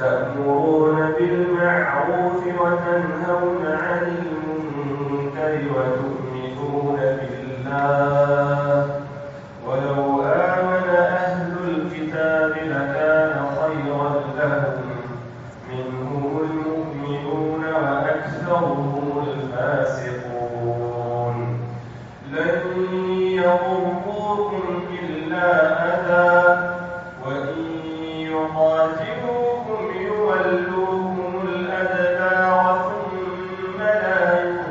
تأمرون بالمعروف وتنهون عن المنكر وتؤمنون بالله ولو آمن أهل الكتاب لكان خيرا لهم منهم المؤمنون وأكثرهم الفاسقون لن يضروكم إلا أذى وإن يقاتلوكم يولوكم الأدبار ثم لا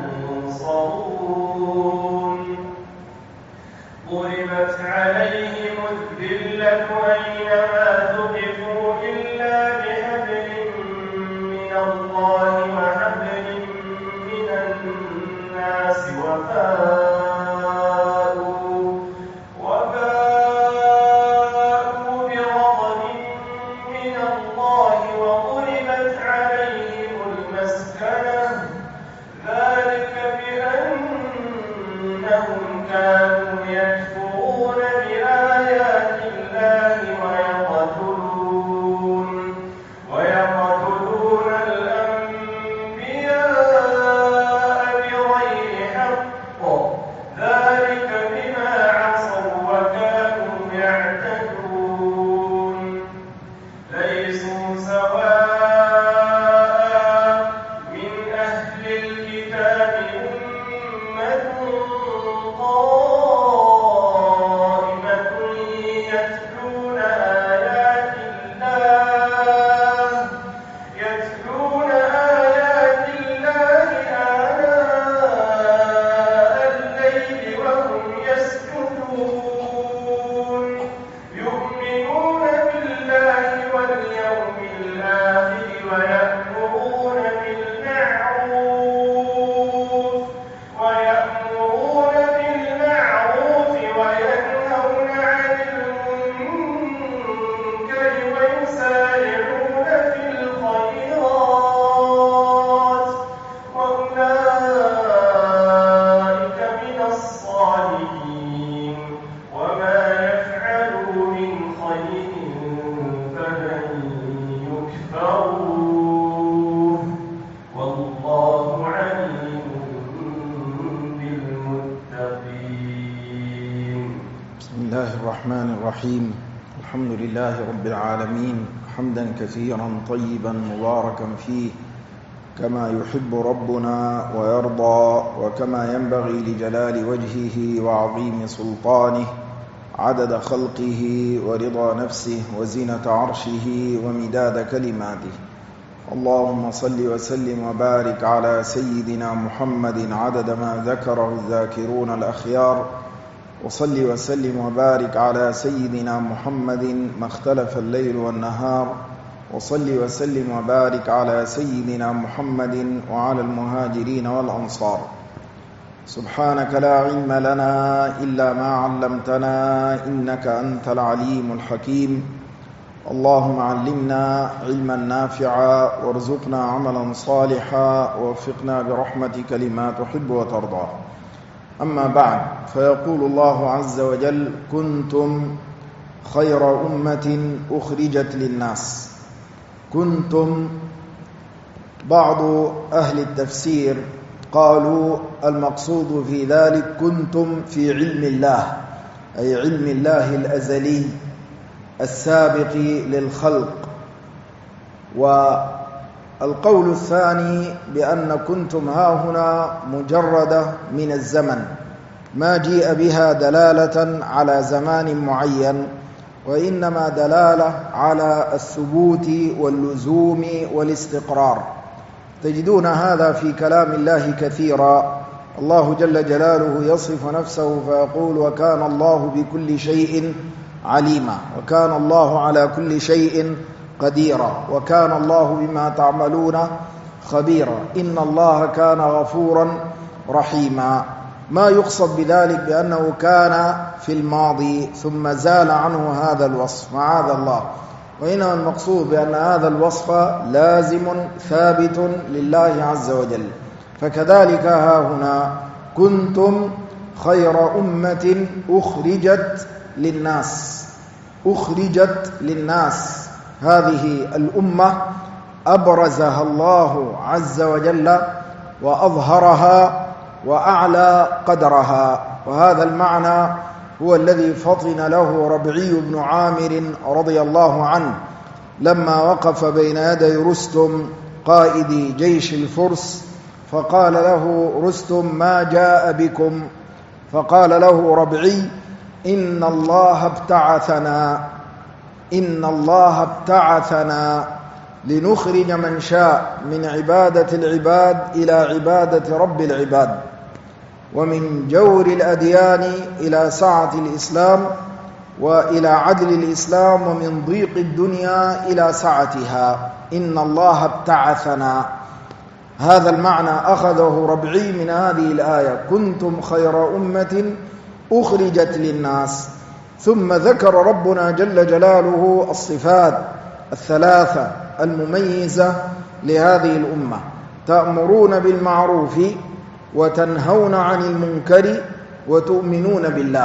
ينصرون ضربت عليهم الذلة أينما ثقفوا إلا بحبل من الله وحبل من الناس وباءوا بغضب من الله وضربت عليهم المسكنة ذلك بأنهم كانوا يكفرون بآيات الله ويقتلون الأنبياء بغير حق ذلك بما عصوا وكانوا يعتدون ليسوا سواء من أهل الكتاب أمة قائمة يتلون آيات الله آناء الليل وهم يسجدون يؤمنون بالله واليوم الآخر ويأمرون بالمعروف وينهون عن المنكر ويسارعون في الخيرات وأولئك من الصالحين وما يفعلوا من خير فلن يكفروه والله عليم بالمتقين. بسم الله الرحمن الرحيم. الحمد لله رب العالمين حمدا كثيرا طيبا مباركا فيه كما يحب ربنا ويرضى وكما ينبغي لجلال وجهه وعظيم سلطانه عدد خلقه ورضا نفسه وزنة عرشه ومداد كلماته. اللهم صل وسلم وبارك على سيدنا محمد عدد ما ذكره الذاكرون الأخيار وصل وسلم وبارك على سيدنا محمد ما اختلف الليل والنهار وصل وسلم وبارك على سيدنا محمد وعلى المهاجرين والأنصار. سبحانك لا علم لنا إلا ما علمتنا إنك أنت العليم الحكيم. اللهم علمنا علما نافعا وارزقنا عملا صالحا ووفقنا برحمتك لما تحب وترضى. أما بعد، فيقول الله عز وجل: كنتم خير أمة أخرجت للناس. كنتم، بعض أهل التفسير قالوا المقصود في ذلك كنتم في علم الله، أي علم الله الأزلي السابق للخلق. والقول الثاني بأن كنتم هاهنا مجردة من الزمن، ما جيء بها دلالة على زمان معين، وإنما دلالة على الثبوت واللزوم والاستقرار. تجدون هذا في كلام الله كثيرا. الله جل جلاله يصف نفسه فيقول: وكان الله بكل شيء عليما، وكان الله على كل شيء قديرا، وكان الله بما تعملون خبيرا، إن الله كان غفورا رحيما. ما يقصد بذلك بأنه كان في الماضي ثم زال عنه هذا الوصف، معاذ الله، وإنما المقصود بأن هذا الوصف لازم ثابت لله عز وجل. فكذلك ها هنا كنتم خير أمة أخرجت للناس. أخرجت للناس هذه الأمة أبرزها الله عز وجل وأظهرها وأعلى قدرها. وهذا المعنى هو الذي فطن له ربعي بن عامر رضي الله عنه لما وقف بين يدي رستم قائد جيش الفرس، فقال له رستم: ما جاء بكم؟ فقال له ربعي: إن الله ابتعثنا لنخرج من شاء من عبادة العباد إلى عبادة رب العباد، ومن جور الأديان إلى سعة الإسلام وإلى عدل الإسلام، ومن ضيق الدنيا إلى سعتها. إن الله ابتعثنا. هذا المعنى أخذه ربعي من هذه الآية: كنتم خير أمة أخرجت للناس. ثم ذكر ربنا جل جلاله الصفات الثلاثة المميزة لهذه الأمة: تأمرون بالمعروف وتنهون عن المنكر وتؤمنون بالله.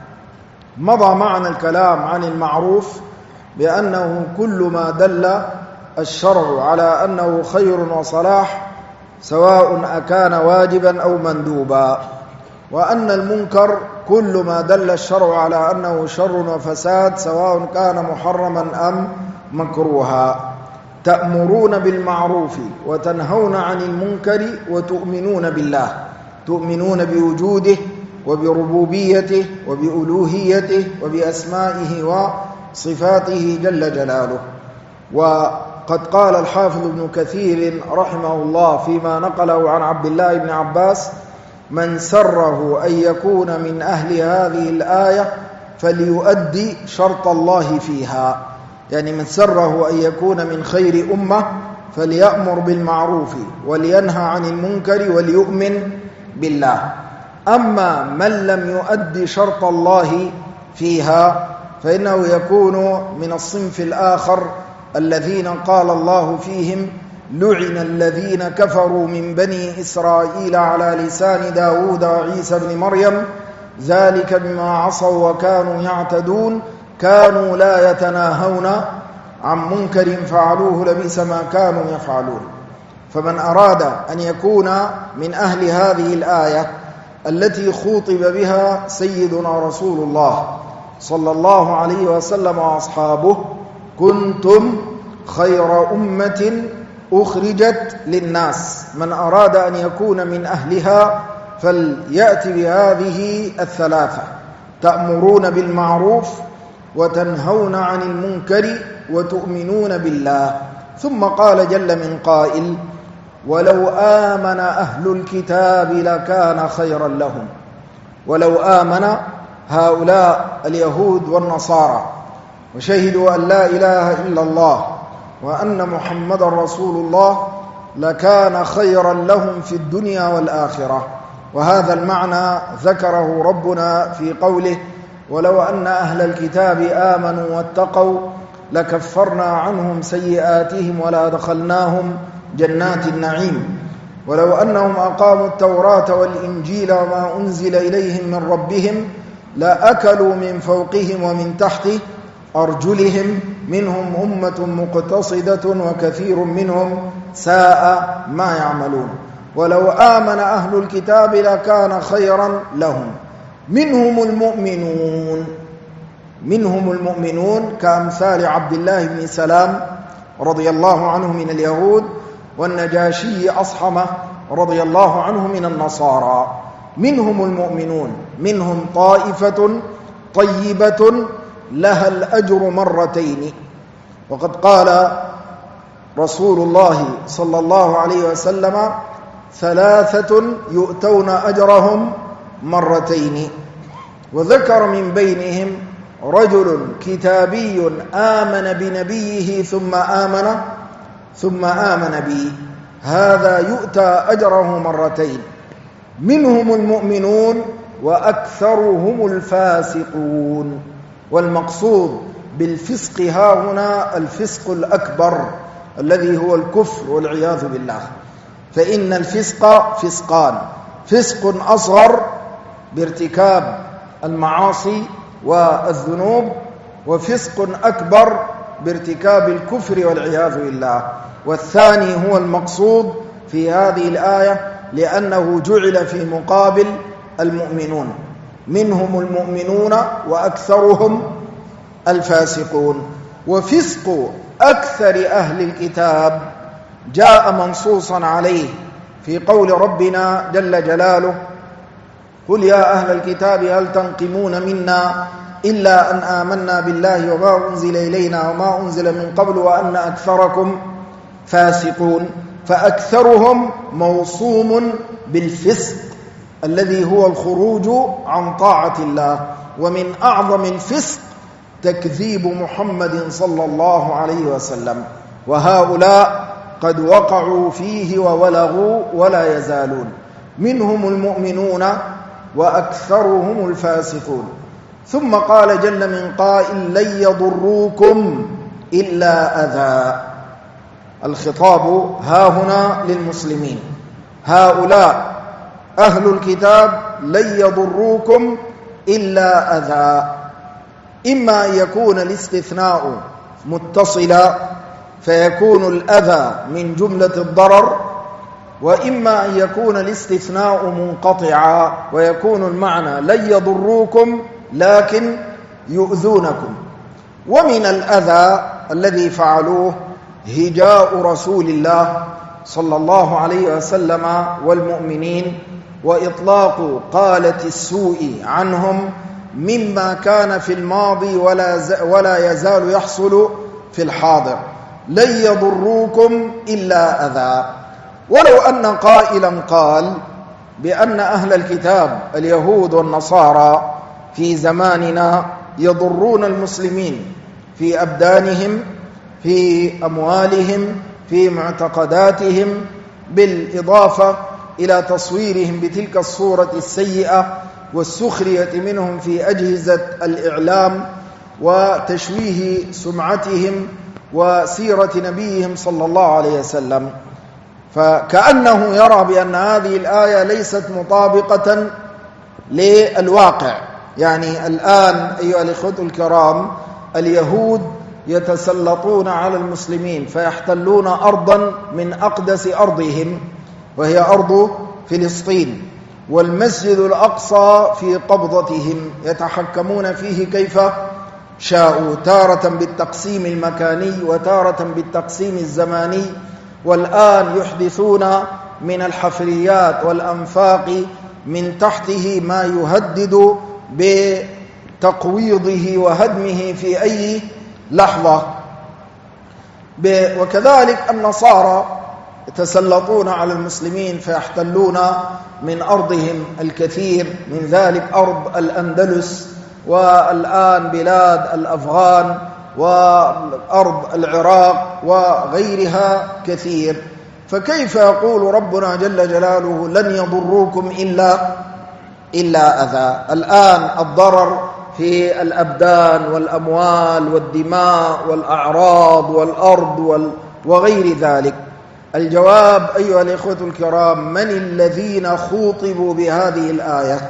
مضى معنا الكلام عن المعروف بأنه كل ما دل الشرع على أنه خير وصلاح، سواء أكان واجبا أو مندوبا، وأن المنكر كل ما دل الشرع على أنه شر وفساد، سواء كان محرما أم مكروها. تأمرون بالمعروف وتنهون عن المنكر وتؤمنون بالله، تؤمنون بوجوده وبربوبيته وبألوهيته وبأسمائه وصفاته جل جلاله. وقد قال الحافظ ابن كثير رحمه الله فيما نقله عن عبد الله بن عباس: من سره أن يكون من أهل هذه الآية فليؤدي شرط الله فيها. يعني من سره أن يكون من خير أمة فليأمر بالمعروف ولينهى عن المنكر وليؤمن بالله. أما من لم يؤدي شرط الله فيها فإنه يكون من الصنف الآخر الذين قال الله فيهم: لعن الذين كفروا من بني إسرائيل على لسان داود وعيسى بن مريم ذلك بما عصوا وكانوا يعتدون كانوا لا يتناهون عن منكر فعلوه لبئس ما كانوا يفعلون. فمن أراد أن يكون من أهل هذه الآية التي خوطب بها سيدنا رسول الله صلى الله عليه وسلم وأصحابه: كنتم خير أمة أخرجت للناس، من أراد أن يكون من أهلها فليأتي بهذه الثلاثة: تأمرون بالمعروف وتنهون عن المنكر وتؤمنون بالله. ثم قال جل من قائل: ولو آمن أهل الكتاب لكان خيرا لهم. ولو آمن هؤلاء اليهود والنصارى وشهدوا أن لا إله إلا الله وأن محمد رسول الله لكان خيرا لهم في الدنيا والآخرة. وهذا المعنى ذكره ربنا في قوله: ولو أن أهل الكتاب آمنوا واتقوا لكفرنا عنهم سيئاتهم ولا دخلناهم جنات النعيم. ولو أنهم أقاموا التوراة والإنجيل وما أنزل إليهم من ربهم لأكلوا من فوقهم ومن تحت أرجلهم منهم أمة مقتصدة وكثير منهم ساء ما يعملون. ولو آمن أهل الكتاب لكان خيرا لهم. منهم المؤمنون كأمثال عبد الله بن سلام رضي الله عنه من اليهود، والنجاشي أصحمة رضي الله عنه من النصارى. منهم المؤمنون، منهم طائفة طيبة لها الأجر مرتين. وقد قال رسول الله صلى الله عليه وسلم: 3 يؤتون أجرهم مرتين. وذكر من بينهم رجل كتابي آمن بنبيه ثم آمن به، هذا يؤتى أجره مرتين. منهم المؤمنون وأكثرهم الفاسقون. والمقصود بالفسق ها هنا الفسق الأكبر الذي هو الكفر والعياذ بالله. فإن الفسق فسقان: فسق أصغر بارتكاب المعاصي والذنوب، وفسق أكبر بارتكاب الكفر والعياذ بالله. والثاني هو المقصود في هذه الآية لأنه جعل في مقابل المؤمنون، منهم المؤمنون وأكثرهم الفاسقون. وفسق أكثر أهل الكتاب جاء منصوصا عليه في قول ربنا جل جلاله: قل يا أهل الكتاب هل تنقمون منا إلا أن آمنا بالله وما أنزل إلينا وما أنزل من قبل وأن أكثركم فاسقون. فأكثرهم موصوم بالفسق الذي هو الخروج عن طاعة الله، ومن أعظم الفسق تكذيب محمد صلى الله عليه وسلم، وهؤلاء قد وقعوا فيه وولغوا ولا يزالون، منهم المؤمنون وأكثرهم الفاسقون. ثم قال جل من قائل: لن يضروكم إلا أذى. الخطاب ها هنا للمسلمين، هؤلاء أهل الكتاب لن يضروكم إلا أذى. إما أن يكون الاستثناء متصلا فيكون الأذى من جملة الضرر، وإما أن يكون الاستثناء منقطعا ويكون المعنى لن يضروكم لكن يؤذونكم. ومن الأذى الذي فعلوه هجاء رسول الله صلى الله عليه وسلم والمؤمنين، وإطلاق قالة السوء عنهم مما كان في الماضي ولا يزال يحصل في الحاضر. لن يضروكم إلا أذى. ولو أن قائلا قال بأن أهل الكتاب اليهود والنصارى في زماننا يضرون المسلمين في أبدانهم، في أموالهم، في معتقداتهم، بالإضافة إلى تصويرهم بتلك الصورة السيئة والسخرية منهم في أجهزة الإعلام وتشويه سمعتهم وسيرة نبيهم صلى الله عليه وسلم، فكأنه يرى بأن هذه الآية ليست مطابقة للواقع. يعني الآن أيها الإخوة الكرام، اليهود يتسلطون على المسلمين فيحتلون أرضا من أقدس أرضهم وهي أرض فلسطين، والمسجد الأقصى في قبضتهم، يتحكمون فيه كيف شاءوا، تارة بالتقسيم المكاني وتارة بالتقسيم الزماني. والآن يحدثون من الحفريات والأنفاق من تحته ما يهدد بتقويضه وهدمه في أي لحظة. وكذلك النصارى يتسلطون على المسلمين فيحتلون من أرضهم الكثير، من ذلك أرض الأندلس، والآن بلاد الأفغان وأرض العراق وغيرها كثير. فكيف يقول ربنا جل جلاله لن يضروكم إلا أذى؟ الآن الضرر في الأبدان والأموال والدماء والأعراض والأرض وغير ذلك. الجواب أيها الإخوة الكرام: من الذين خوطبوا بهذه الآية؟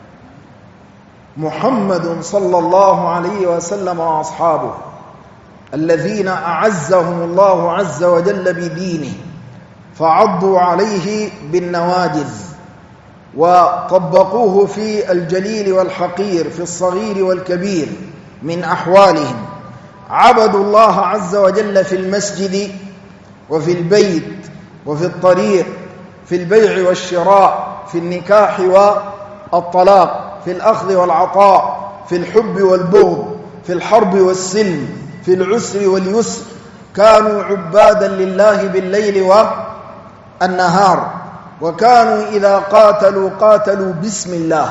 محمد صلى الله عليه وسلم وأصحابه الذين أعزهم الله عز وجل بدينه فعضوا عليه بالنواجذ وطبقوه في الجليل والحقير، في الصغير والكبير من أحوالهم. عبدوا الله عز وجل في المسجد وفي البيت وفي الطريق، في البيع والشراء، في النكاح والطلاق، في الأخذ والعطاء، في الحب والبغض، في الحرب والسلم، في العسر واليسر. كانوا عبادا لله بالليل والنهار، وكانوا إذا قاتلوا باسم الله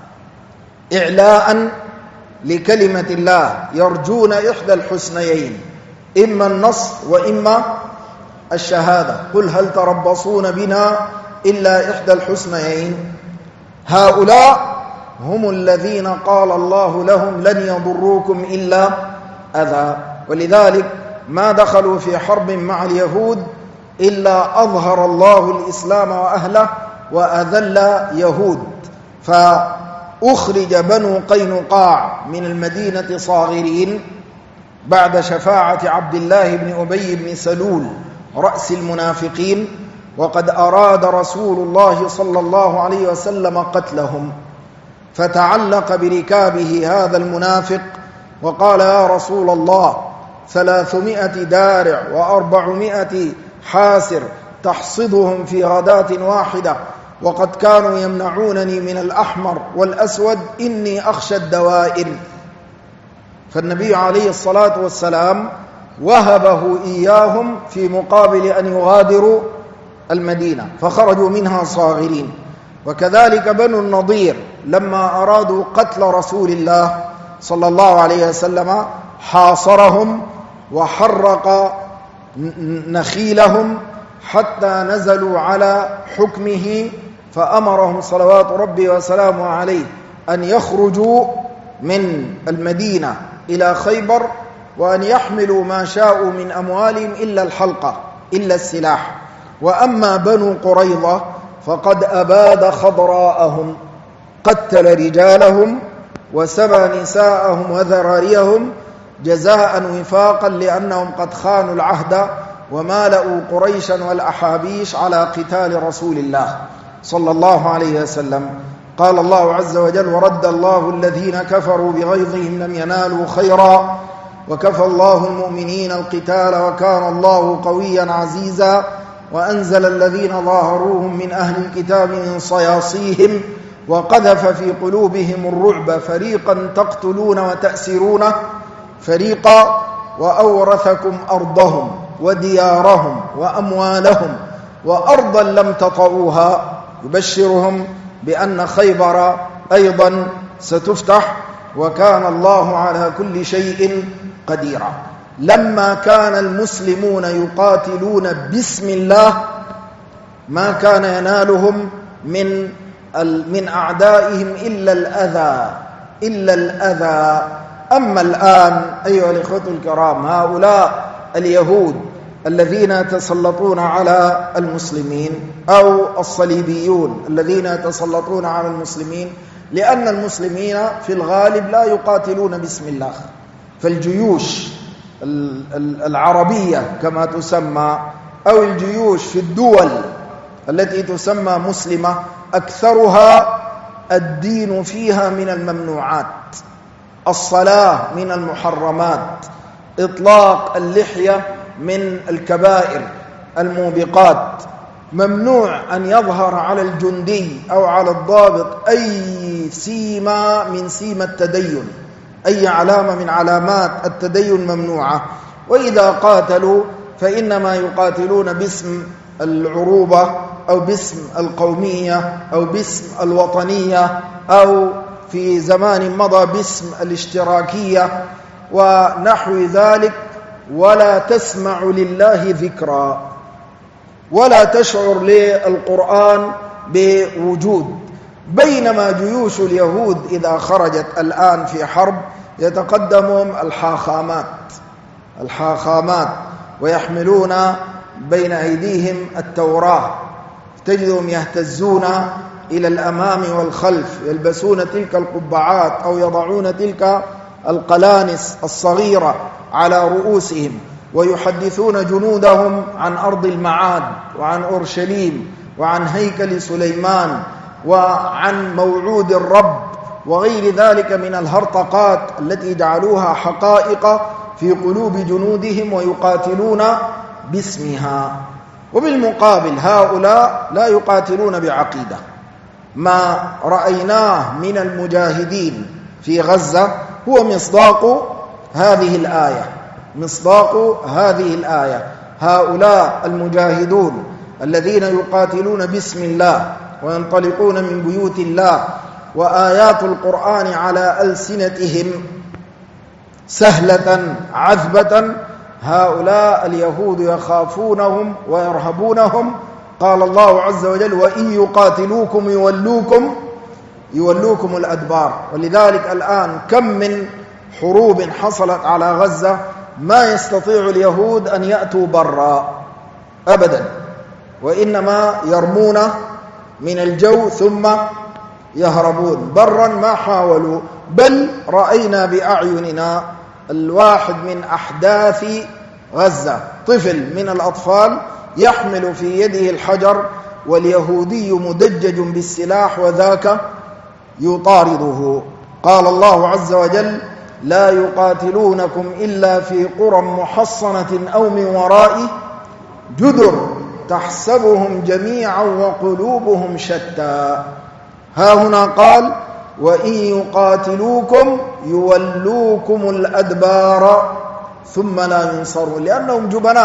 إعلاء لكلمة الله، يرجون إحدى الحسنيين، إما النصر وإما الشهادة. قل هل تربصون بنا إلا إحدى الحسنيين. هؤلاء هم الذين قال الله لهم لن يضروكم إلا أذى. ولذلك ما دخلوا في حرب مع اليهود إلا أظهر الله الإسلام وأهله وأذل يهود، فأخرج بنو قينقاع من المدينة صاغرين بعد شفاعة عبد الله بن أبي بن سلول رأس المنافقين، وقد أراد رسول الله صلى الله عليه وسلم قتلهم، فتعلق بركابه هذا المنافق وقال: يا رسول الله، 300 دارع و400 حاسر تحصدهم في غداة واحدة، وقد كانوا يمنعونني من الأحمر والأسود، إني أخشى الدوائر. فالنبي عليه الصلاة والسلام وهبه إياهم في مقابل أن يغادروا المدينة، فخرجوا منها صاغرين. وكذلك بنو النضير لما أرادوا قتل رسول الله صلى الله عليه وسلم حاصرهم وحرق نخيلهم حتى نزلوا على حكمه، فأمرهم صلوات ربي وسلامه عليه أن يخرجوا من المدينة إلى خيبر، وأن يحملوا ما شاءوا من أموالهم إلا الحلقة، إلا السلاح. وأما بنو قريظة فقد أباد خضراءهم، قتل رجالهم وسبى نساءهم وذراريهم جزاء وفاقا، لأنهم قد خانوا العهد ومالأوا قريشا والأحابيش على قتال رسول الله صلى الله عليه وسلم. قال الله عز وجل: ورد الله الذين كفروا بغيظهم لم ينالوا خيرا وكفى الله المؤمنين القتال وكان الله قويا عزيزا، وأنزل الذين ظاهروهم من أهل الكتاب من صياصيهم وقذف في قلوبهم الرعب، فريقا تقتلون وتأسرون فريقا، وأورثكم أرضهم وديارهم وأموالهم وأرضا لم تطئوها، يبشرهم بأن خيبر أيضا ستفتح، وكان الله على كل شيء قديرا. لما كان المسلمون يقاتلون باسم الله ما كان ينالهم من أعدائهم إلا الأذى. أما الآن أيها الإخوة الكرام، هؤلاء اليهود الذين يتسلطون على المسلمين، أو الصليبيون الذين يتسلطون على المسلمين، لأن المسلمين في الغالب لا يقاتلون باسم الله، فالجيوش العربية كما تسمى، أو الجيوش في الدول التي تسمى مسلمة، أكثرها الدين فيها من الممنوعات، الصلاة من المحرمات، إطلاق اللحية من الكبائر الموبقات، ممنوع أن يظهر على الجندي أو على الضابط أي سيمة من سيمة التدين، أي علامة من علامات التدين ممنوعة. وإذا قاتلوا فإنما يقاتلون باسم العروبة أو باسم القومية أو باسم الوطنية، أو في زمان مضى باسم الاشتراكية ونحو ذلك، ولا تسمع لله ذكرا، ولا تشعر للقرآن بوجود. بينما جيوش اليهود إذا خرجت الآن في حرب يتقدمهم الحاخامات ويحملون بين أيديهم التوراة، تجدهم يهتزون إلى الأمام والخلف، يلبسون تلك القبعات أو يضعون تلك القلانس الصغيرة على رؤوسهم، ويحدثون جنودهم عن أرض المعاد وعن أورشليم وعن هيكل سليمان وعن موعود الرب وغير ذلك من الهرطقات التي جعلوها حقائق في قلوب جنودهم ويقاتلون باسمها. وبالمقابل هؤلاء لا يقاتلون بعقيدة. ما رأيناه من المجاهدين في غزة هو مصداق هذه الآية. هؤلاء المجاهدون الذين يقاتلون باسم الله وينطلقون من بيوت الله وآيات القرآن على ألسنتهم سهلة عذبة، هؤلاء اليهود يخافونهم ويرهبونهم. قال الله عز وجل: وإن يقاتلوكم يولوكم الأدبار. ولذلك الآن كم من حروب حصلت على غزة ما يستطيع اليهود أن يأتوا برا أبدا، وإنما يرمون من الجو ثم يهربون. برا ما حاولوا، بل رأينا بأعيننا الواحد من أحداث غزة، طفل من الأطفال يحمل في يده الحجر واليهودي مدجج بالسلاح وذاك يطارده. قال الله عز وجل: لا يقاتلونكم إلا في قرى محصنة أو من وراء جدر تحسبهم جميعا وقلوبهم شتى. ها هنا قال: وإن يقاتلوكم يولوكم الأدبار ثم لا ينصرون، لأنهم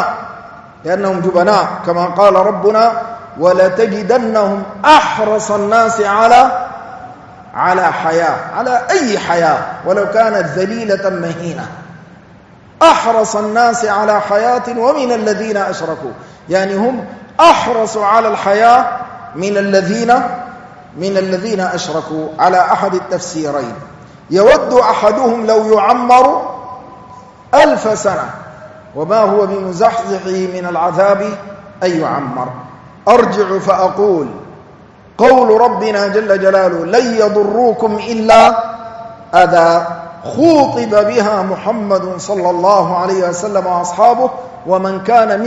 جبناء كما قال ربنا: ولتجدنهم أحرص الناس على حياة، على أي حياة ولو كانت ذليلة مهينة، أحرص الناس على حياة ومن الذين أشركوا، يعني هم أحرصوا على الحياة من الذين أشركوا على أحد التفسيرين. يود أحدهم لو يعمر 1000 سنة وما هو بمزحزحه من العذاب أن يعمر. أرجع فأقول: قول ربنا جل جلاله: لن يضروكم إلا أذى، خوطب بها محمد صلى الله عليه وسلم وأصحابه ومن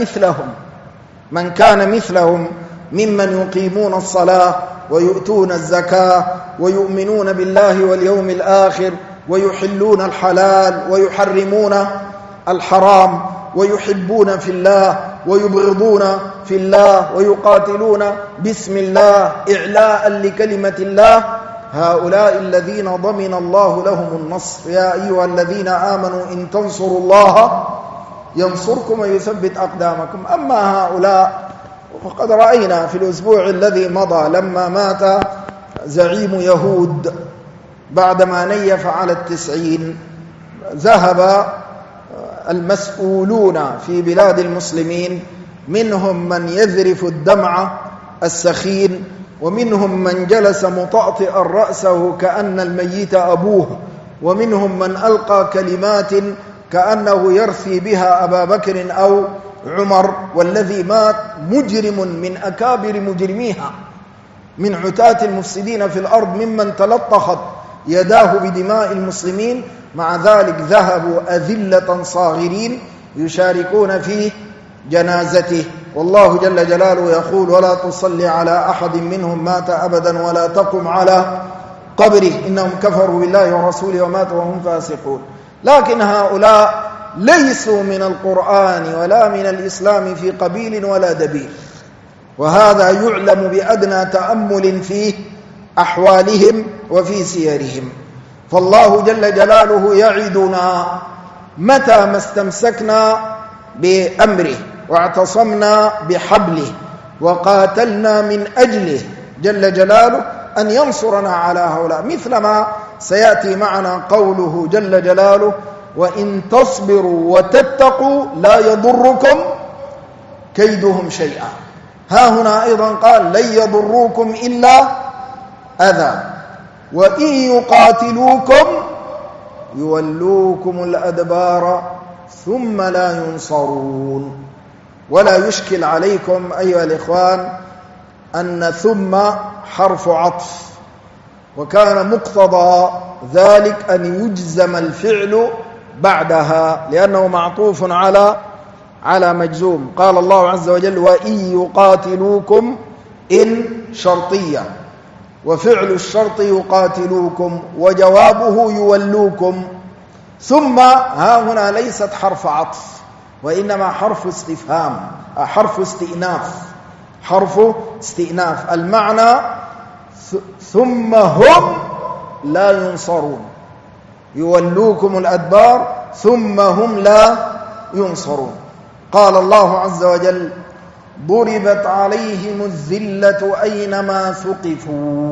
كان مثلهم ممن يقيمون الصلاة ويؤتون الزكاة ويؤمنون بالله واليوم الآخر ويحلون الحلال ويحرمون الحرام ويحبون في الله ويبغضون في الله ويقاتلون باسم الله إعلاء لكلمة الله، هؤلاء الذين ضمن الله لهم النصر. يا أيها الذين آمنوا إن تنصروا الله ينصركم ويثبت أقدامكم. أما هؤلاء فقد رأينا في الأسبوع الذي مضى لما مات زعيم يهود بعدما نيف على 90، ذهب المسؤولون في بلاد المسلمين، منهم من يذرف الدمع السخين، ومنهم من جلس مطأطئا رأسه كأن الميت أبوه، ومنهم من ألقى كلمات كأنه يرثي بها أبا بكر أو عمر، والذي مات مجرم من أكابر مجرميها، من عتاة المفسدين في الأرض، ممن تلطخت يداه بدماء المسلمين، مع ذلك ذهبوا أذلة صاغرين يشاركون في جنازته. والله جل جلاله يقول: ولا تصلي على أحد منهم مات أبدا ولا تقم على قبره إنهم كفروا بالله ورسوله وماتوا وهم فاسقون. لكن هؤلاء ليسوا من القرآن ولا من الإسلام في قبيل ولا دبيل، وهذا يعلم بأدنى تأمل في أحوالهم وفي سيرهم. فالله جل جلاله يعدنا متى ما استمسكنا بأمره واعتصمنا بحبله وقاتلنا من أجله جل جلاله أن ينصرنا على هؤلاء، مثلما سيأتي معنا قوله جل جلاله: وإن تصبروا وتتقوا لا يضركم كيدهم شيئا. ها هنا أيضا قال: لن يضروكم إلا أذى، وإن يقاتلوكم يولوكم الأدبار ثم لا ينصرون. ولا يشكل عليكم أيها الإخوان أن ثم حرف عطف، وكان مقتضى ذلك أن يجزم الفعل بعدها لأنه معطوف على مجزوم. قال الله عز وجل: وإن يقاتلوكم، إن شرطية، وفعل الشرط يقاتلوكم، وجوابه يولوكم. ثم ها هنا ليست حرف عطف، وإنما حرف استفهام، حرف استئناف. المعنى: ثم هم لا ينصرون، يولوكم الأدبار ثم هم لا ينصرون. قال الله عز وجل: ضربت عليهم الذلة أينما ثقفوا.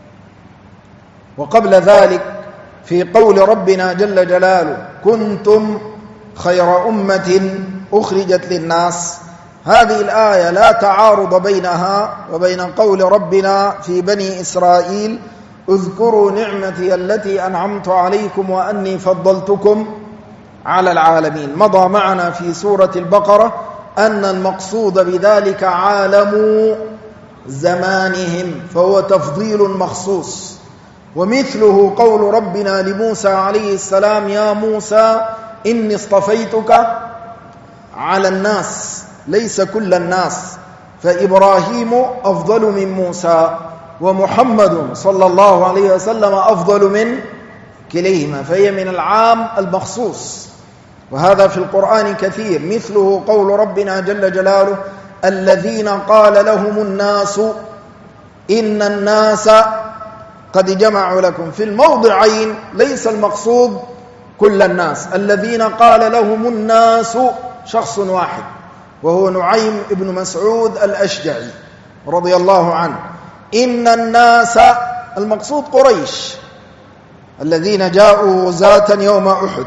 وقبل ذلك في قول ربنا جل جلاله: كنتم خير أمة أخرجت للناس. هذه الآية لا تعارض بينها وبين قول ربنا في بني إسرائيل: اذكروا نعمتي التي أنعمت عليكم وأني فضلتكم على العالمين. مضى معنا في سورة البقرة أن المقصود بذلك عالم زمانهم، فهو تفضيل مخصوص. ومثله قول ربنا لموسى عليه السلام: يا موسى إني اصطفيتك على الناس ليس كل الناس، فإبراهيم أفضل من موسى ومحمد صلى الله عليه وسلم أفضل من كليهما، فهي من العام المخصوص. وهذا في القرآن كثير، مثله قول ربنا جل جلاله: الذين قال لهم الناس إن الناس قد جمعوا لكم. في الموضعين ليس المقصود كل الناس، الذين قال لهم الناس شخص واحد وهو نعيم بن مسعود الأشجعي رضي الله عنه. إن الناس المقصود قريش الذين جاءوا غزاة يوم أحد،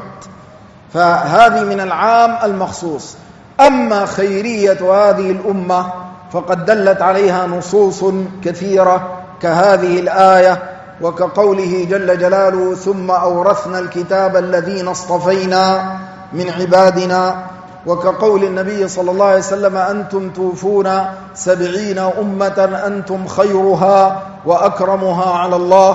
فهذه من العام المخصوص. أما خيرية هذه الأمة فقد دلت عليها نصوص كثيرة كهذه الآية، وكقوله جل جلاله: ثم أورثنا الكتاب الذين اصطفينا من عبادنا، وكقول النبي صلى الله عليه وسلم: أنتم توفون 70 أمة أنتم خيرها وأكرمها على الله.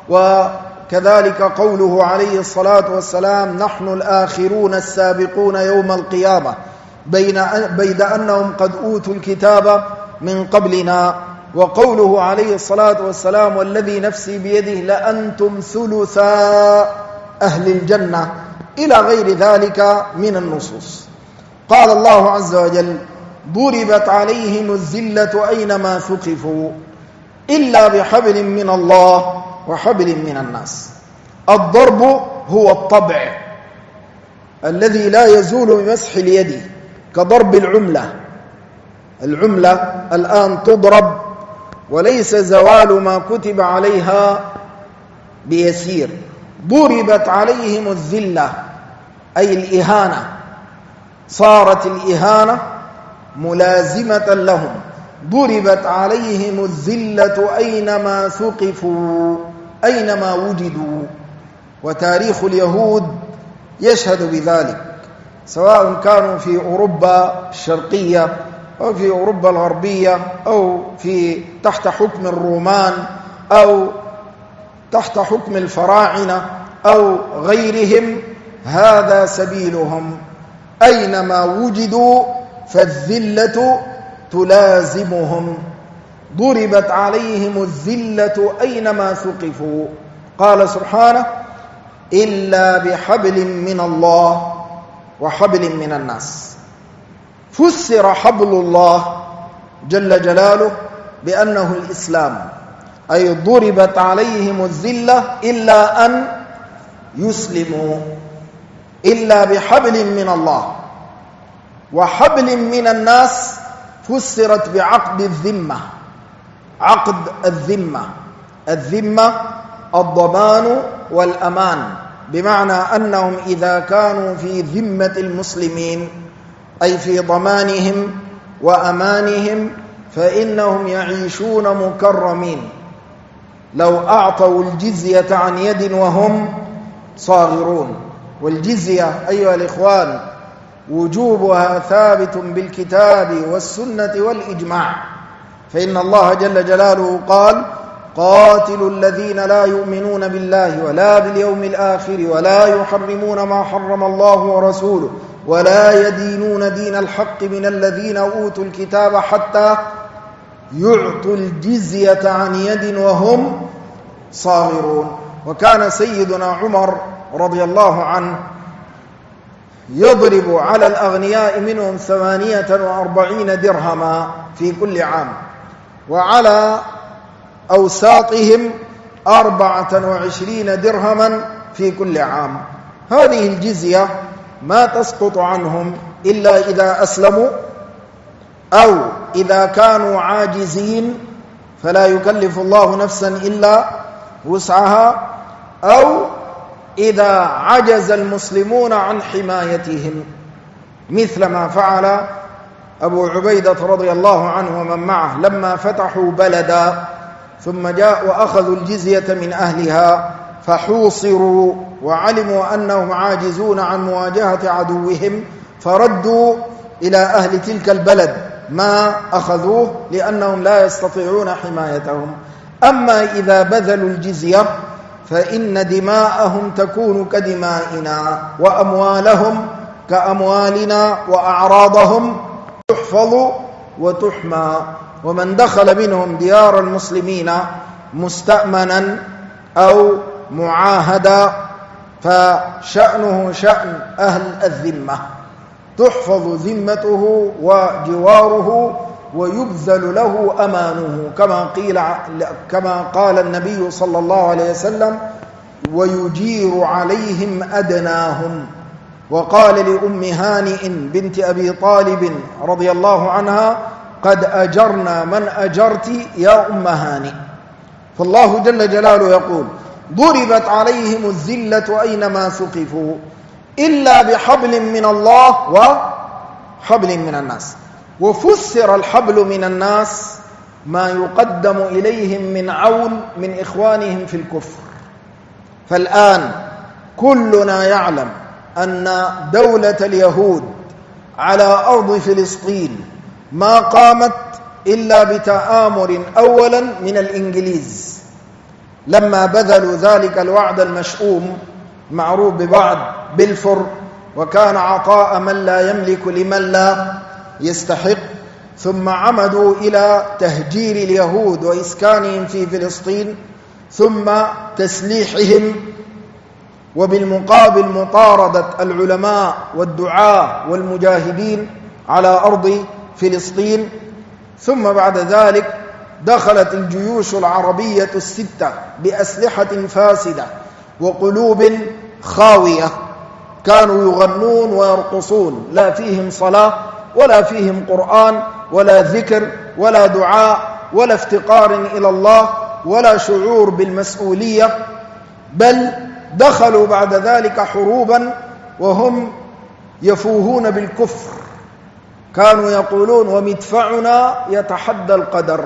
وكذلك قوله عليه الصلاة والسلام: نحن الآخرون السابقون يوم القيامة، بيد أنهم قد أوتوا الكتاب من قبلنا. وقوله عليه الصلاة والسلام: والذي نفسي بيده لأنتم ثلثا أهل الجنة، إلى غير ذلك من النصوص. قال الله عز وجل: ضربت عليهم الذلة أينما ثقفوا إلا بحبل من الله وحبل من الناس. الضرب هو الطبع الذي لا يزول بمسح اليد، كضرب العملة. العملة الآن تضرب وليس زوال ما كتب عليها بيسير. ضربت عليهم الذلة أي الإهانة، صارت الإهانة ملازمة لهم. ضربت عليهم الذلة أينما ثقفوا، أينما وجدوا. وتاريخ اليهود يشهد بذلك، سواء كانوا في أوروبا الشرقية أو في أوروبا الغربية أو تحت حكم الرومان أو تحت حكم الفراعنة أو غيرهم، هذا سبيلهم. أينما وجدوا فالذلة تلازمهم. ضربت عليهم الذلة أينما ثقفوا. قال سبحانه: إلا بحبل من الله وحبل من الناس. فسر حبل الله جل جلاله بأنه الإسلام، أي ضربت عليهم الذلة إلا أن يسلموا، إلا بحبل من الله. وحبل من الناس فسرت بعقد الذمة. عقد الذمة، الذمة الضمان والأمان، بمعنى أنهم إذا كانوا في ذمة المسلمين أي في ضمانهم وأمانهم فإنهم يعيشون مكرمين. لو أعطوا الجزية عن يد وهم صاغرون. والجزية أيها الإخوان وجوبها ثابت بالكتاب والسنة والإجماع، فإن الله جل جلاله قال: قاتلوا الذين لا يؤمنون بالله ولا باليوم الآخر ولا يحرمون ما حرم الله ورسوله ولا يدينون دين الحق من الذين أوتوا الكتاب حتى يعطوا الجزية عن يد وهم صاغرون. وكان سيدنا عمر رضي الله عنه يضرب على الأغنياء منهم 48 درهما في كل عام، وعلى أوساطهم 24 درهما في كل عام. هذه الجزية ما تسقط عنهم إلا إذا أسلموا، أو إذا كانوا عاجزين فلا يكلف الله نفسا إلا وسعها، أو إذا عجز المسلمون عن حمايتهم، مثل ما فعل أبو عبيدة رضي الله عنه ومن معه لما فتحوا بلدا ثم جاءوا وأخذوا الجزية من أهلها فحوصروا وعلموا أنهم عاجزون عن مواجهة عدوهم، فردوا إلى أهل تلك البلد ما أخذوه لأنهم لا يستطيعون حمايتهم. أما إذا بذلوا الجزية فإن دماءهم تكون كدمائنا وأموالهم كأموالنا وأعراضهم تحفظ وتحمى. ومن دخل منهم ديار المسلمين مستأمنا أو معاهدا فشأنه شأن أهل الذمة، تحفظ ذمته وجواره ويبذل له أمانه، كما قال النبي صلى الله عليه وسلم: ويجير عليهم أدناهم. وقال لأم هانئ بنت أبي طالب رضي الله عنها: قد أجرنا من أجرت يا أم هانئ. فالله جل جلاله يقول: ضربت عليهم الذلة أينما ثقفوا إلا بحبل من الله وحبل من الناس. وفسر الحبل من الناس ما يقدم إليهم من عون من إخوانهم في الكفر. فالآن كلنا يعلم أن دولة اليهود على أرض فلسطين ما قامت إلا بتآمر أولا من الإنجليز لما بذلوا ذلك الوعد المشؤوم معروف ببعض بلفور، وكان عطاء من لا يملك لمن لا يستحق. ثم عمدوا إلى تهجير اليهود وإسكانهم في فلسطين ثم تسليحهم، وبالمقابل مطاردة العلماء والدعاة والمجاهدين على أرض فلسطين. ثم بعد ذلك دخلت الجيوش العربية الستة بأسلحة فاسدة وقلوب خاوية، كانوا يغنون ويرقصون، لا فيهم صلاة ولا فيهم قرآن ولا ذكر ولا دعاء ولا افتقار إلى الله ولا شعور بالمسؤولية، بل دخلوا بعد ذلك حروبا وهم يفوهون بالكفر. كانوا يقولون: ومدفعنا يتحدى القدر.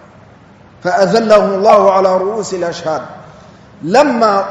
فأذلهم الله على رؤوس الأشهاد. لما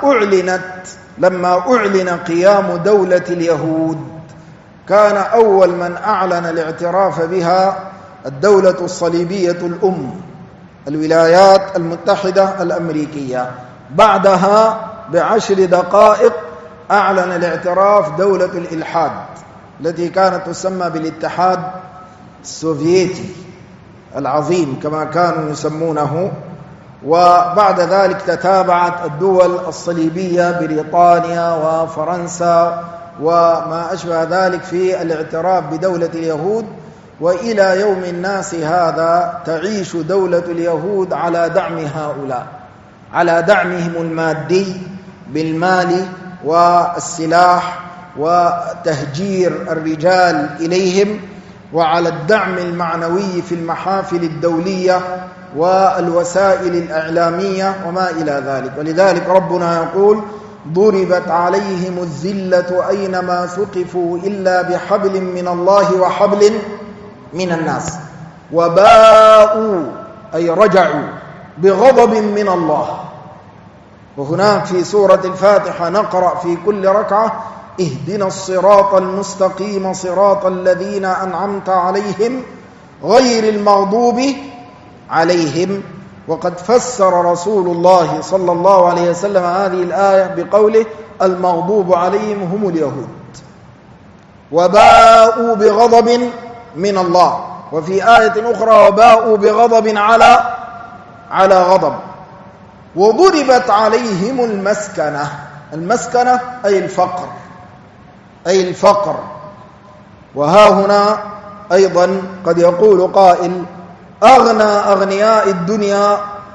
أعلن قيام دولة اليهود كان أول من أعلن الاعتراف بها الدولة الصليبية الأم، الولايات المتحدة الأمريكية. بعدها ب10 دقائق أعلن الاعتراف دولة الإلحاد التي كانت تسمى بالاتحاد السوفيتي العظيم كما كانوا يسمونه. وبعد ذلك تتابعت الدول الصليبية بريطانيا وفرنسا وما أشبه ذلك في الاعتراف بدولة اليهود، وإلى يوم الناس هذا تعيش دولة اليهود على دعم هؤلاء، على دعمهم المادي بالمال والسلاح وتهجير الرجال إليهم، وعلى الدعم المعنوي في المحافل الدولية والوسائل الإعلامية وما إلى ذلك. ولذلك ربنا يقول: ضربت عليهم الذلة أينما ثقفوا إلا بحبل من الله وحبل من الناس وباءوا أي رجعوا بغضب من الله. وهناك في سورة الفاتحة نقرأ في كل ركعة: اهدنا الصراط المستقيم صراط الذين أنعمت عليهم غير المغضوب عليهم. وقد فسر رسول الله صلى الله عليه وسلم هذه الآية بقوله: المغضوب عليهم هم اليهود. وباءوا بغضب من الله. وفي آية أخرى: وباءوا بغضب على غضب. وضربت عليهم المسكنة أي الفقر. وها هنا أيضا قد يقول قائل: أغنى أغنياء الدنيا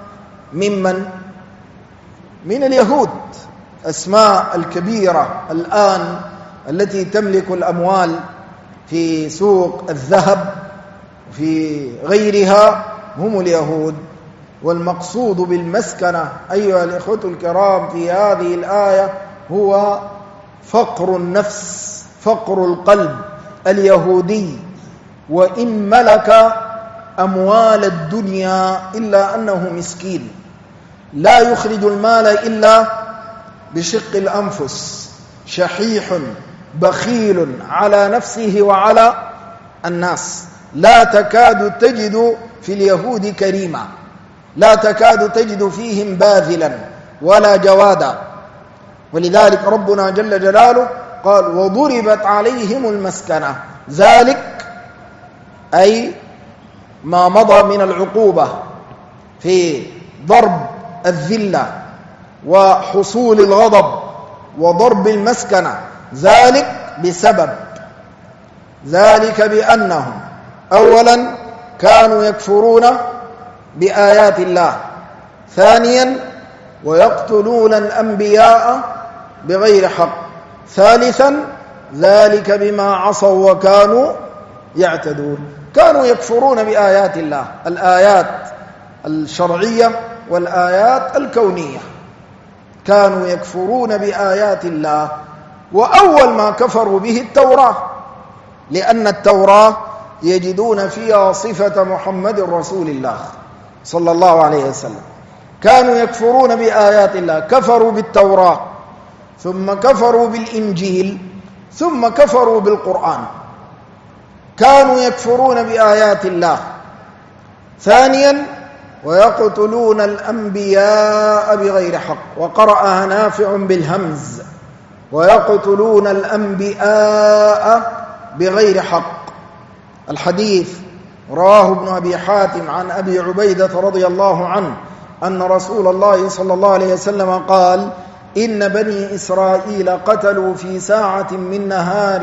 من اليهود. أسماء الكبيرة الآن التي تملك الأموال في سوق الذهب في غيرها هم اليهود. والمقصود بالمسكنة أيها الإخوة الكرام في هذه الآية هو فقر النفس، فقر القلب اليهودي. وإن ملك أموال الدنيا إلا أنه مسكين، لا يخرج المال إلا بشق الأنفس، شحيح بخيل على نفسه وعلى الناس. لا تكاد تجد في اليهود كريما، لا تكاد تجد فيهم باذلا، ولا جوادا. ولذلك ربنا جل جلاله قال وضربت عليهم المسكنة، ذلك أي ما مضى من العقوبة في ضرب الذلة وحصول الغضب وضرب المسكنة، ذلك بأنهم أولا كانوا يكفرون بآيات الله، ثانيا ويقتلون الأنبياء بغير حق، ثالثا ذلك بما عصوا وكانوا يعتدون. كانوا يكفرون بآيات الله، الآيات الشرعية والآيات الكونية، كانوا يكفرون بآيات الله. وأول ما كفروا به التوراة، لأن التوراة يجدون فيها صفة محمد رسول الله صلى الله عليه وسلم. كانوا يكفرون بآيات الله، كفروا بالتوراة، ثم كفروا بالإنجيل، ثم كفروا بالقرآن. كانوا يكفرون بآيات الله. ثانيا ويقتلون الأنبياء بغير حق، وقرأها نافع بالهمز، ويقتلون الأنبياء بغير حق. الحديث رواه ابن أبي حاتم عن أبي عبيدة رضي الله عنه أن رسول الله صلى الله عليه وسلم قال إن بني إسرائيل قتلوا في ساعة من نهار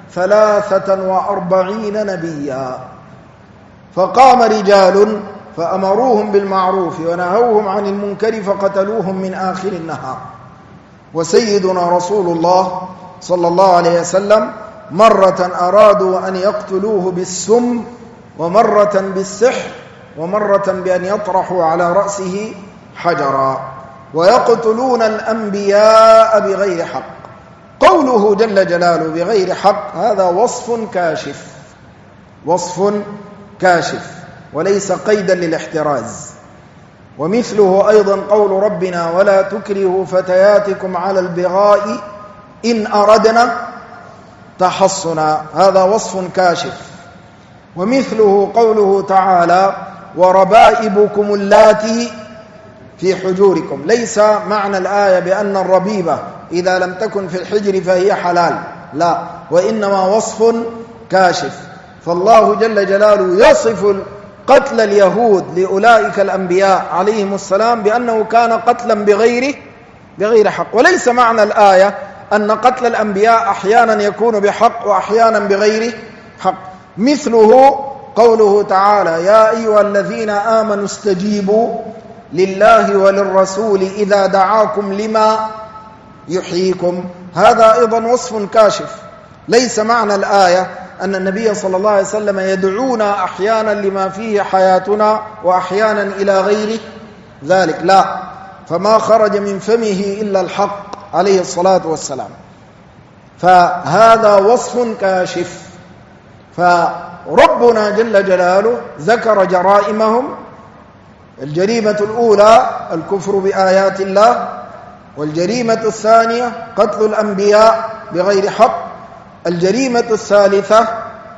43 نبيا، فقام رجال فأمروهم بالمعروف ونهوهم عن المنكر فقتلوهم من آخر النهار. وسيدنا رسول الله صلى الله عليه وسلم مرة أرادوا أن يقتلوه بالسم، ومرة بالسحر، ومرة بأن يطرحوا على رأسه حجرا. ويقتلون الأنبياء بغير حق. قوله جل جلاله بغير حق هذا وصف كاشف وليس قيدا للاحتراز. ومثله أيضا قول ربنا ولا تكرهوا فتياتكم على البغاء إن أردنا تحصنا، هذا وصف كاشف. ومثله قوله تعالى وربائبكم اللاتي في حجوركم. ليس معنى الآية بأن الربيبة إذا لم تكن في الحجر فهي حلال، لا، وإنما وصف كاشف. فالله جل جلاله يصف قتل اليهود لأولئك الأنبياء عليهم السلام بأنه كان قتلا بغير حق. وليس معنى الآية أن قتل الأنبياء أحيانا يكون بحق وأحيانا بغير حق. مثله قوله تعالى يا أيها الذين آمنوا استجيبوا لله وللرسول إذا دعاكم لما يحييكم، هذا أيضا وصف كاشف. ليس معنى الآية أن النبي صلى الله عليه وسلم يدعونا أحيانا لما فيه حياتنا وأحيانا إلى غير ذلك، لا، فما خرج من فمه إلا الحق عليه الصلاة والسلام. فهذا وصف كاشف. فربنا جل جلاله ذكر جرائمهم. الجريمة الأولى الكفر بآيات الله، والجريمة الثانية قتل الأنبياء بغير حق، الجريمة الثالثة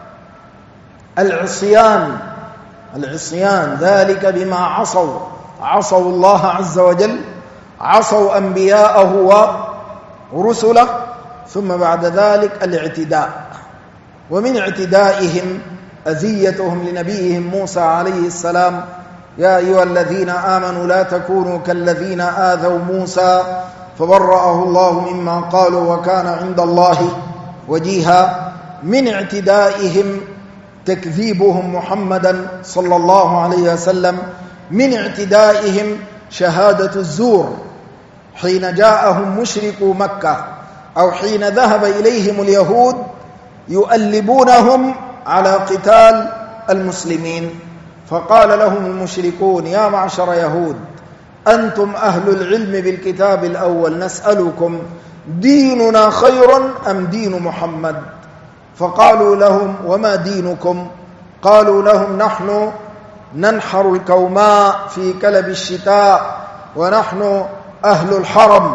العصيان، ذلك بما عصوا الله عز وجل، عصوا أنبياءه ورسله، ثم بعد ذلك الاعتداء. ومن اعتدائهم أذيتهم لنبيهم موسى عليه السلام يا أيها الذين آمنوا لا تكونوا كالذين آذوا موسى فبرأه الله مما قالوا وكان عند الله وجيها. من اعتدائهم تكذيبهم محمدا صلى الله عليه وسلم. من اعتدائهم شهادة الزور حين جاءهم مشركو مكة أو حين ذهب إليهم اليهود يؤلبونهم على قتال المسلمين، فقال لهم المشركون يا معشر يهود أنتم أهل العلم بالكتاب الأول نسألكم ديننا خير أم دين محمد؟ فقالوا لهم وما دينكم؟ قالوا لهم نحن ننحر الكوماء في كلب الشتاء، ونحن أهل الحرم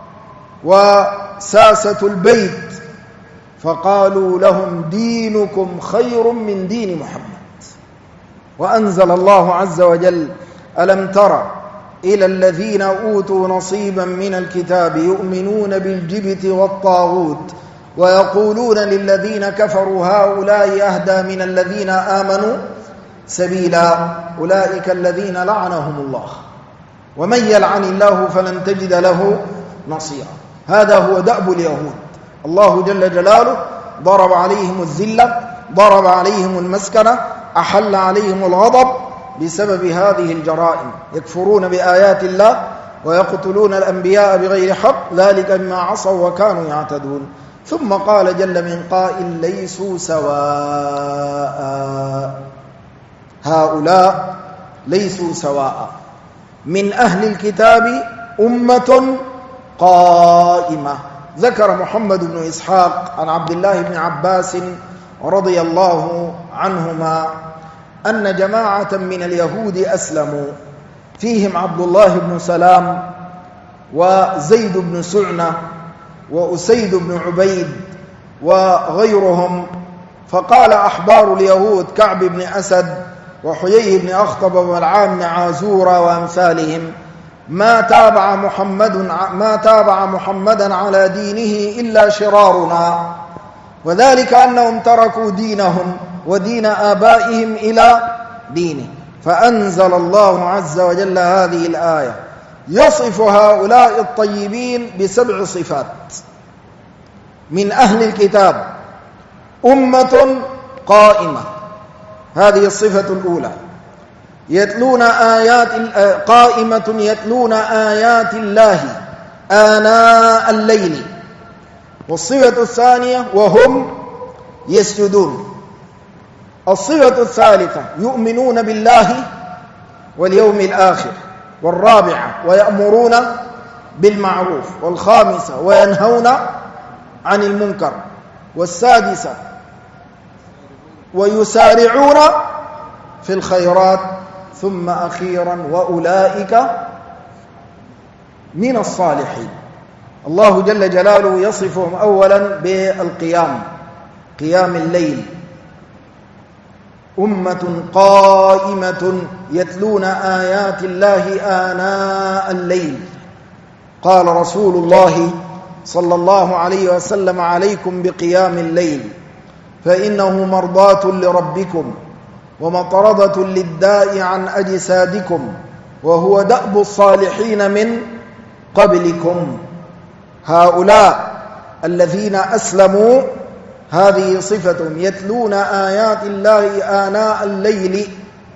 وساسة البيت. فقالوا لهم دينكم خير من دين محمد. وأنزل الله عز وجل ألم ترى إلى الذين أوتوا نصيبا من الكتاب يؤمنون بالجبت والطاغوت ويقولون للذين كفروا هؤلاء أهدى من الذين آمنوا سبيلا أولئك الذين لعنهم الله ومن يلعن الله فلن تجد له نصيرا. هذا هو دأب اليهود. الله جل جلاله ضرب عليهم الذلة، ضرب عليهم المسكنة، أحل عليهم الغضب بسبب هذه الجرائم. يكفرون بآيات الله ويقتلون الأنبياء بغير حق، ذلك بما عصوا وكانوا يعتدون. ثم قال جل من قائل ليسوا سواء، هؤلاء ليسوا سواء. من أهل الكتاب أمة قائمة. ذكر محمد بن إسحاق عن عبد الله بن عباس رضي الله عنهما أن جماعة من اليهود أسلموا، فيهم عبد الله بن سلام وزيد بن سعنة وأسيد بن عبيد وغيرهم. فقال أحبار اليهود كعب بن أسد وحيي بن أخطب وبلعام بن عازورة وأمثالهم ما تابع محمدا على دينه إلا شرارنا، وذلك أنهم تركوا دينهم ودين آبائهم إلى دينه. فأنزل الله عز وجل هذه الآية يصف هؤلاء الطيبين ب7 صفات. من أهل الكتاب أمة قائمة، هذه الصفة الأولى، يتلون قائمة يتلون آيات الله آناء الليل. والصفة الثانية وهم يسجدون. الصفة الثالثة يؤمنون بالله واليوم الآخر. والرابعة ويأمرون بالمعروف. والخامسة وينهون عن المنكر. والسادسة ويسارعون في الخيرات. ثم أخيرا وأولئك من الصالحين. الله جل جلاله يصفهم أولا بالقيام، قيام الليل. أمة قائمة يتلون آيات الله آناء الليل. قال رسول الله صلى الله عليه وسلم عليكم بقيام الليل فإنه مرضاة لربكم ومطردة للداء عن أجسادكم وهو دأب الصالحين من قبلكم. هؤلاء الذين أسلموا هذه صفتهم، يتلون آيات الله آناء الليل.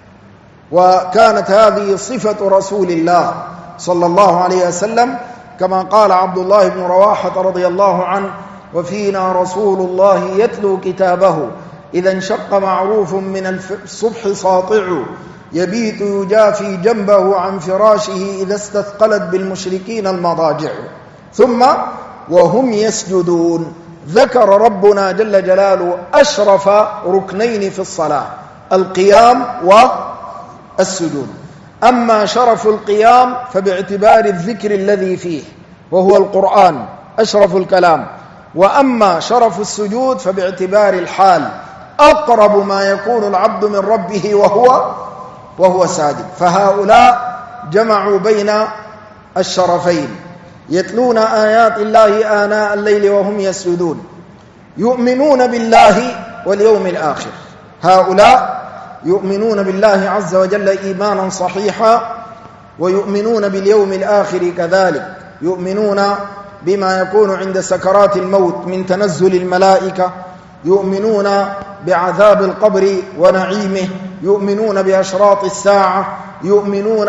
وكانت هذه صفة رسول الله صلى الله عليه وسلم كما قال عبد الله بن رواحة رضي الله عنه وفينا رسول الله يتلو كتابه إذا انشق معروف من الصبح ساطع يبيت يجافي جنبه عن فراشه إذا استثقلت بالمشركين المضاجع. ثم وهم يسجدون. ذكر ربنا جل جلاله أشرف ركنين في الصلاة، القيام والسجود. أما شرف القيام فباعتبار الذكر الذي فيه وهو القرآن أشرف الكلام، وأما شرف السجود فباعتبار الحال، أقرب ما يكون العبد من ربه وهو ساجد. فهؤلاء جمعوا بين الشرفين، يتلون آيات الله آناء الليل وهم يسجدون، يؤمنون بالله واليوم الآخر. هؤلاء يؤمنون بالله عز وجل إيمانا صحيحا، ويؤمنون باليوم الآخر كذلك، يؤمنون بما يكون عند سكرات الموت من تنزل الملائكة، يؤمنون بعذاب القبر ونعيمه، يؤمنون بأشراط الساعة، يؤمنون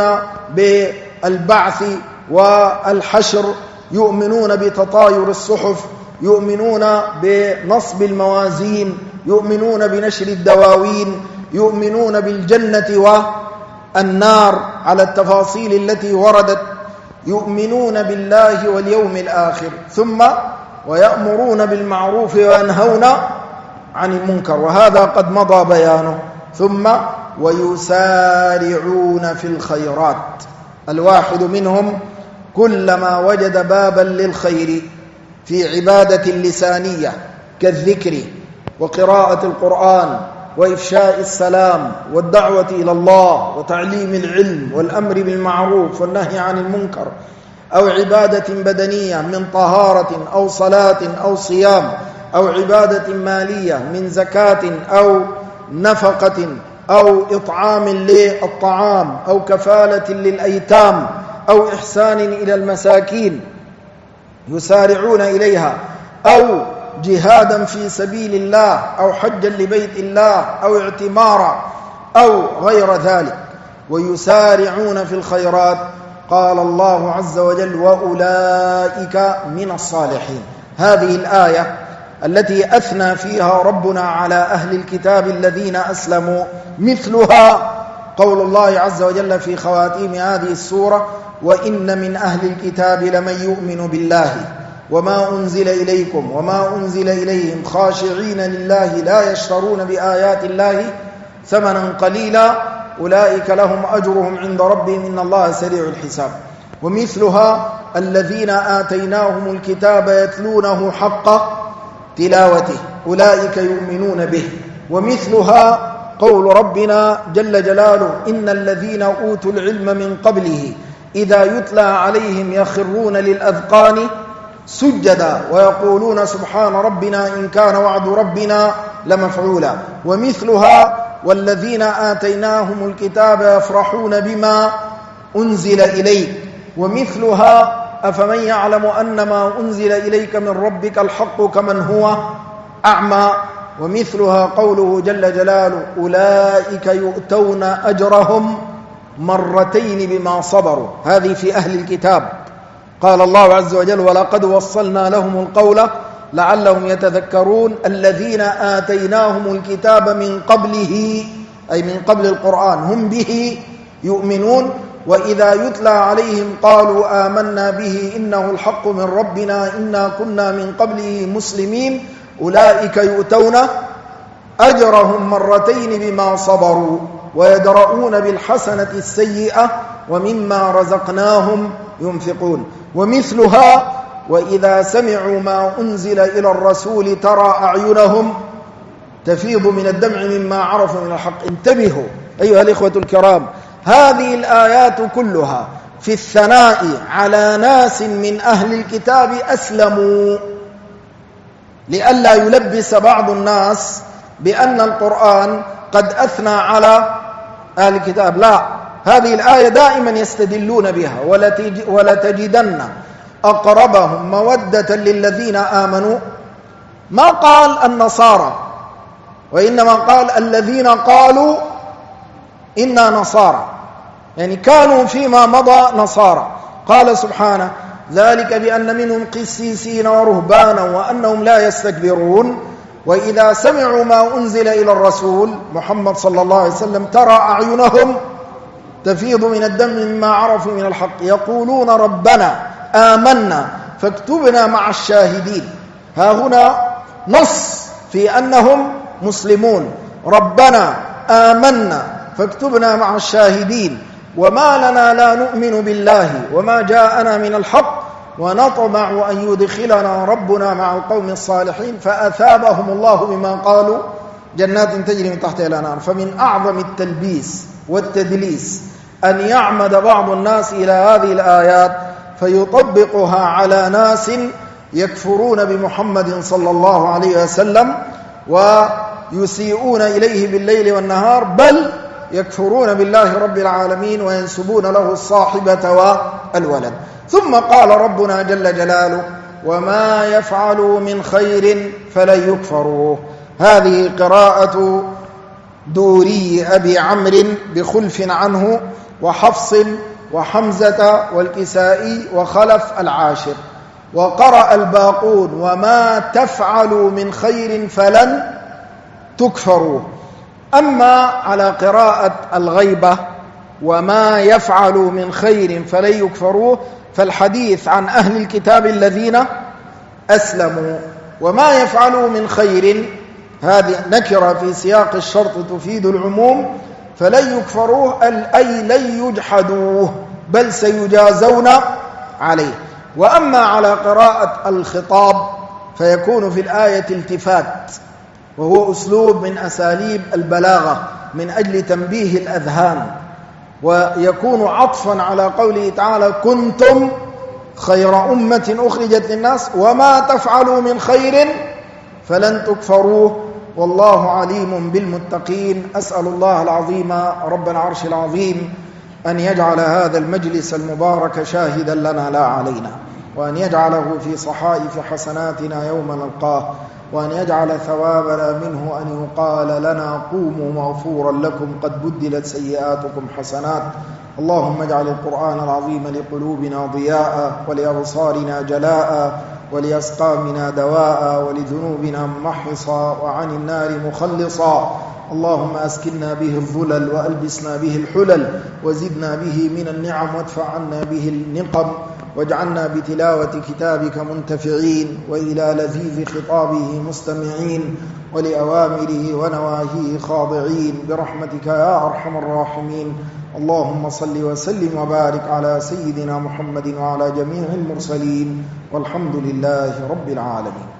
بالبعث والحشر، يؤمنون بتطاير الصحف، يؤمنون بنصب الموازين، يؤمنون بنشر الدواوين، يؤمنون بالجنة والنار على التفاصيل التي وردت، يؤمنون بالله واليوم الآخر. ثم ويأمرون بالمعروف وينهون عن المنكر، وهذا قد مضى بيانه. ثم ويسارعون في الخيرات. الواحد منهم كلما وجد بابا للخير في عبادة لسانية كالذكر وقراءة القرآن وإفشاء السلام والدعوة إلى الله وتعليم العلم والأمر بالمعروف والنهي عن المنكر، أو عبادة بدنية من طهارة أو صلاة أو صيام، أو عبادة مالية من زكاة أو نفقة أو إطعام للطعام أو كفالة للأيتام أو إحسان إلى المساكين يسارعون إليها، أو جهادا في سبيل الله، أو حجا لبيت الله، أو اعتمارا أو غير ذلك، ويسارعون في الخيرات. قال الله عز وجل: وأولئك من الصالحين. هذه الآية التي أثنى فيها ربنا على أهل الكتاب الذين أسلموا، مثلها قول الله عز وجل في خواتيم هذه السورة: وإن من أهل الكتاب لمن يؤمن بالله وما أنزل إليكم وما أنزل إليهم خاشعين لله لا يشترون بآيات الله ثمنا قليلا أولئك لهم أجرهم عند ربهم إن الله سريع الحساب. ومثلها: الذين آتيناهم الكتاب يتلونه حق تلاوته أولئك يؤمنون به. ومثلها قول ربنا جل جلاله: إن الذين أوتوا العلم من قبله إذا يتلى عليهم يخرون للأذقان سجدا ويقولون سبحان ربنا إن كان وعد ربنا لمفعولا. ومثلها: والذين آتيناهم الكتاب يفرحون بما أنزل إليك. ومثلها: أفمن يعلم أن ما أنزل إليك من ربك الحق كمن هو أعمى. ومثلها قوله جل جلاله: أولئك يؤتون أجرهم مرتين بما صبروا. هذه في أهل الكتاب. قال الله عز وجل: ولقد وصلنا لهم القول لعلهم يتذكرون. الذين آتيناهم الكتاب من قبله، أي من قبل القرآن، هم به يؤمنون. وإذا يتلى عليهم قالوا آمنا به إنه الحق من ربنا إنا كنا من قبله مسلمين أولئك يؤتون أجرهم مرتين بما صبروا ويدرؤون بالحسنة السيئة ومما رزقناهم ينفقون. ومثلها: وإذا سمعوا ما أنزل إلى الرسول ترى أعينهم تفيض من الدمع مما عرفوا من الحق. انتبهوا أيها الإخوة الكرام، هذه الآيات كلها في الثناء على ناس من أهل الكتاب أسلموا، لئلا يلبس بعض الناس بأن القرآن قد أثنى على أهل الكتاب. لا، هذه الآية دائما يستدلون بها. ولتجدن أقربهم مودة للذين آمنوا، ما قال النصارى، وإنما قال الذين قالوا إنا نصارى، يعني كانوا فيما مضى نصارى. قال سبحانه: ذلك بأن منهم قسيسين ورهبانا وأنهم لا يستكبرون. وإذا سمعوا ما أنزل إلى الرسول محمد صلى الله عليه وسلم ترى أعينهم تفيض من الدم مما عرفوا من الحق يقولون ربنا آمنا فاكتبنا مع الشاهدين. ها هنا نص في أنهم مسلمون. ربنا آمنا فاكتبنا مع الشاهدين وما لنا لا نؤمن بالله وما جاءنا من الحق ونطمع أن يدخلنا ربنا مع القوم الصالحين فأثابهم الله بما قالوا جنات تجري من تحتها الأنهار. فمن أعظم التلبيس والتدليس أن يعمد بعض الناس إلى هذه الآيات فيطبقها على ناس يكفرون بمحمد صلى الله عليه وسلم ويسيئون إليه بالليل والنهار، بل يكفرون بالله رب العالمين وينسبون له الصاحبة والولد. ثم قال ربنا جل جلاله: وما يفعلوا من خير فلن يكفروه. هذه قراءة دوري أبي عمرو بخلف عنه وحفص وحمزة والكسائي وخلف العاشر. وقرأ الباقون: وما تفعلوا من خير فلن تكفروه. أما على قراءة الغيبة: وما يفعلوا من خير فلن يكفروه، فالحديث عن أهل الكتاب الذين أسلموا. وما يفعلوا من خير هذه نكرة في سياق الشرط تفيد العموم، فلن يكفروه أي لن يجحدوه بل سيجازون عليه. وأما على قراءة الخطاب فيكون في الآية التفات، وهو أسلوب من أساليب البلاغة من أجل تنبيه الأذهان، ويكون عطفا على قوله تعالى كنتم خير أمة أخرجت للناس وما تفعلوا من خير فلن تكفروه والله عليم بالمتقين. أسأل الله العظيم رب العرش العظيم أن يجعل هذا المجلس المبارك شاهدا لنا لا علينا، وأن يجعله في صحائف حسناتنا يوم نلقاه، وأن يجعل ثوابنا منه أن يقال لنا قوموا مغفورا لكم قد بدلت سيئاتكم حسنات. اللهم اجعل القرآن العظيم لقلوبنا ضياء، ولأبصارنا جلاء، ولأسقامنا دواء، ولذنوبنا محصا، وعن النار مخلصا. اللهم أسكننا به الظلل، وألبسنا به الحلل، وزدنا به من النعم، وادفع عنا به النقم، واجعلنا بتلاوة كتابك منتفعين، وإلى لذيذ خطابه مستمعين، ولأوامره ونواهيه خاضعين برحمتك يا أرحم الراحمين. اللهم صل وسلم وبارك على سيدنا محمد وعلى جميع المرسلين، والحمد لله رب العالمين.